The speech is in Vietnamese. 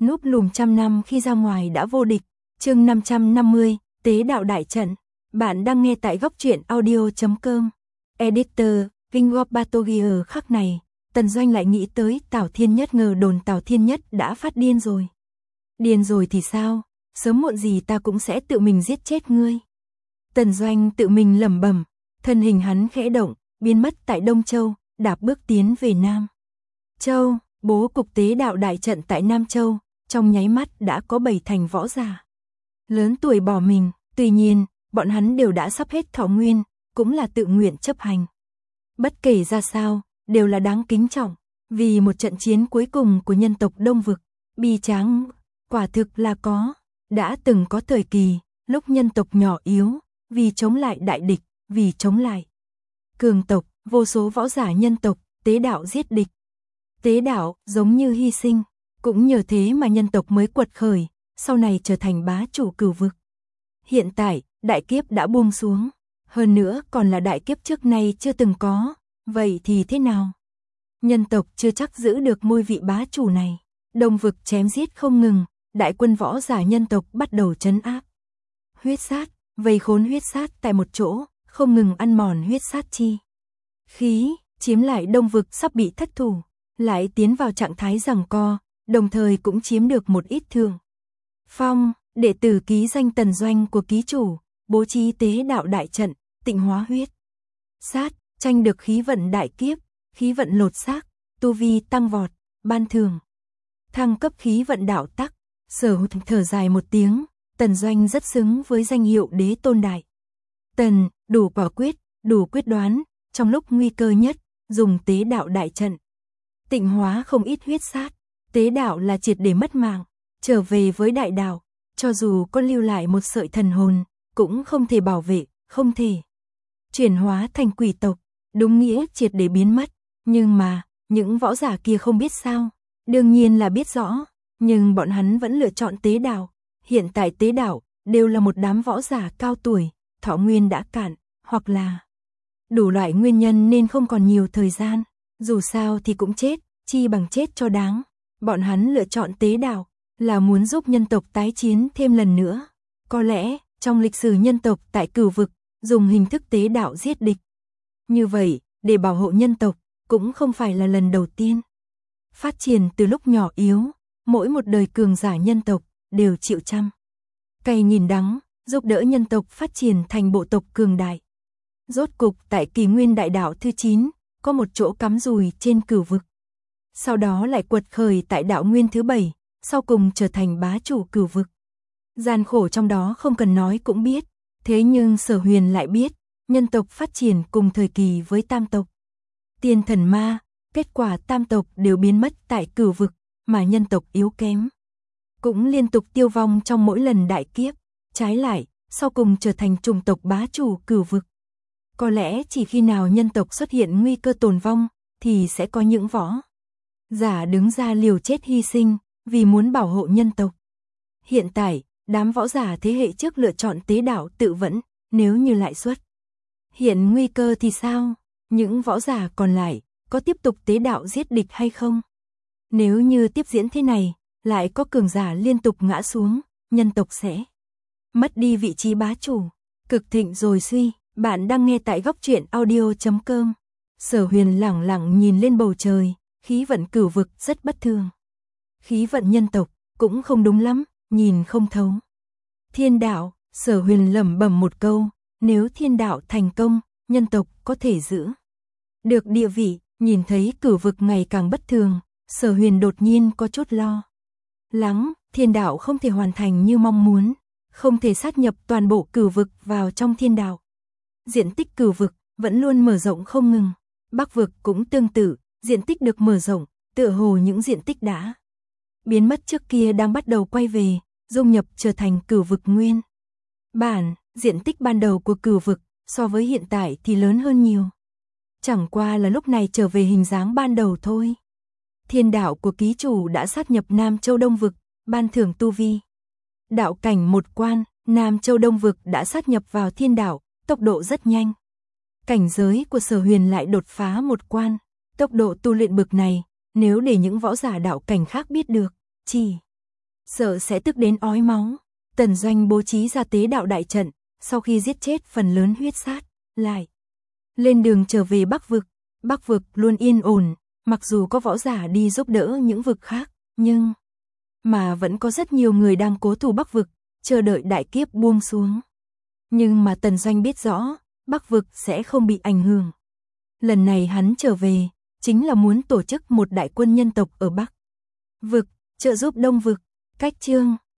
núp lùm trăm năm khi ra ngoài đã vô địch. Chương 550, Tế đạo đại trận. Bạn đang nghe tại góc truyện audio.com. Editor, Vingop Batogier. Khắc này, Tần Doanh lại nghĩ tới Tào Thiên Nhất, ngờ đồn Tào Thiên Nhất đã phát điên rồi. Điên rồi thì sao? Sớm muộn gì ta cũng sẽ tự mình giết chết ngươi. Tần Doanh tự mình lẩm bẩm, thân hình hắn khẽ động, biến mất tại Đông Châu, đạp bước tiến về Nam Châu. Bố cục tế đạo đại trận tại Nam Châu, trong nháy mắt đã có 7 thành võ giả lớn tuổi bỏ mình. Tuy nhiên, bọn hắn đều đã sắp hết thọ nguyên, cũng là tự nguyện chấp hành. Bất kể ra sao, đều là đáng kính trọng, vì một trận chiến cuối cùng của nhân tộc Đông Vực. Bi tráng, quả thực là đã từng có thời kỳ, lúc nhân tộc nhỏ yếu, vì chống lại đại địch, vì chống lại cường tộc, vô số võ giả nhân tộc, tế đạo giết địch. Tế đạo giống như hy sinh, cũng nhờ thế mà nhân tộc mới quật khởi, sau này trở thành bá chủ cửu vực. Hiện tại, đại kiếp đã buông xuống, hơn nữa còn là đại kiếp trước nay chưa từng có, vậy thì thế nào? Nhân tộc chưa chắc giữ được ngôi vị bá chủ này. Đông vực chém giết không ngừng, đại quân võ giả nhân tộc bắt đầu trấn áp. Huyết sát, vây khốn huyết sát tại một chỗ, không ngừng ăn mòn huyết sát chi khí, chiếm lại Đông vực sắp bị thất thủ, lại tiến vào trạng thái giằng co, đồng thời cũng chiếm được một ít thượng phong. Đệ tử ký danh Tần Doanh của ký chủ, bố trí tế đạo đại trận, tịnh hóa huyết sát, tranh được khí vận đại kiếp, khí vận lột xác, tu vi tăng vọt, ban thưởng thăng cấp khí vận đạo tắc. Sở Hụt thở dài một tiếng, Tần Doanh rất xứng với danh hiệu đế tôn đại Tần, đủ quả quyết, đủ quyết đoán, trong lúc nguy cơ nhất, dùng tế đạo đại trận tịnh hóa không ít huyết sát. Tế đạo là triệt để mất mạng, trở về với đại đạo, cho dù có lưu lại một sợi thần hồn, cũng không thể bảo vệ, không thể chuyển hóa thành quỷ tộc, đúng nghĩa triệt để biến mất. Nhưng mà, những võ giả kia không biết sao? Đương nhiên là biết rõ, nhưng bọn hắn vẫn lựa chọn tế đạo. Hiện tại tế đạo đều là một đám võ giả cao tuổi, thọ nguyên đã cạn, hoặc là đủ loại nguyên nhân nên không còn nhiều thời gian. Dù sao thì cũng chết, chi bằng chết cho đáng. Bọn hắn lựa chọn tế đạo là muốn giúp nhân tộc tái chiến thêm lần nữa. Có lẽ, trong lịch sử nhân tộc tại cửu vực, dùng hình thức tế đạo giết địch như vậy, để bảo hộ nhân tộc, cũng không phải là lần đầu tiên. Phát triển từ lúc nhỏ yếu, mỗi một đời cường giả nhân tộc đều chịu trăm cay nghìn đắng, giúp đỡ nhân tộc phát triển thành bộ tộc cường đại. Rốt cục tại kỷ nguyên đại đạo thứ 9, có một chỗ cắm rùi trên cửu vực. Sau đó lại quật khởi tại đạo nguyên thứ 7, sau cùng trở thành bá chủ cửu vực. Gian khổ trong đó không cần nói cũng biết, thế nhưng Sở Huyền lại biết, nhân tộc phát triển cùng thời kỳ với tam tộc Tiên Thần Ma, kết quả tam tộc đều biến mất tại cửu vực, mà nhân tộc yếu kém cũng liên tục tiêu vong trong mỗi lần đại kiếp. Trái lại, sau cùng trở thành chủng tộc bá chủ cửu vực. Có lẽ chỉ khi nào nhân tộc xuất hiện nguy cơ tồn vong, thì sẽ có những võ giả đứng ra liều chết hy sinh, vì muốn bảo hộ nhân tộc. Hiện tại, đám võ giả thế hệ trước lựa chọn tế đạo tự vẫn, nếu như lại xuất hiện nguy cơ thì sao? Những võ giả còn lại, có tiếp tục tế đạo giết địch hay không? Nếu như tiếp diễn thế này, lại có cường giả liên tục ngã xuống, nhân tộc sẽ mất đi vị trí bá chủ, cực thịnh rồi suy. Bạn đang nghe tại góc truyện audio.com. Sở Huyền lẳng lặng nhìn lên bầu trời, khí vận cửu vực rất bất thường. Khí vận nhân tộc cũng không đúng lắm, nhìn không thấu. Thiên đạo, Sở Huyền lẩm bẩm một câu, nếu thiên đạo thành công, nhân tộc có thể giữ được địa vị. Nhìn thấy cửu vực ngày càng bất thường, Sở Huyền đột nhiên có chút lo lắng. Thiên đạo không thể hoàn thành như mong muốn, không thể sát nhập toàn bộ cửu vực vào trong thiên đạo. Diện tích cửu vực vẫn luôn mở rộng không ngừng. Bắc vực cũng tương tự, diện tích được mở rộng, tựa hồ những diện tích đã biến mất trước kia đang bắt đầu quay về, dung nhập trở thành cửu vực nguyên bản. Diện tích ban đầu của cửu vực so với hiện tại thì lớn hơn nhiều. Chẳng qua là lúc này trở về hình dáng ban đầu thôi. Thiên đạo của ký chủ đã sát nhập Nam Châu Đông vực, ban thưởng tu vi đạo cảnh một quan. Nam Châu Đông vực đã sát nhập vào thiên đạo, tốc độ rất nhanh. Cảnh giới của Sở Huyền lại đột phá một quan. Tốc độ tu luyện bực này, nếu để những võ giả đạo cảnh khác biết được, chỉ Sợ sẽ tức đến ói máu, Tần Doanh bố trí ra tế đạo đại trận, sau khi giết chết phần lớn huyết sát, lại lên đường trở về Bắc vực luôn yên ổn, mặc dù có võ giả đi giúp đỡ những vực khác, nhưng mà vẫn có rất nhiều người đang cố thủ Bắc vực, chờ đợi đại kiếp buông xuống. Nhưng mà Tần Doanh biết rõ, Bắc vực sẽ không bị ảnh hưởng. Lần này hắn trở về, chính là muốn tổ chức một đại quân nhân tộc ở Bắc vực, trợ giúp Đông vực. Cách chương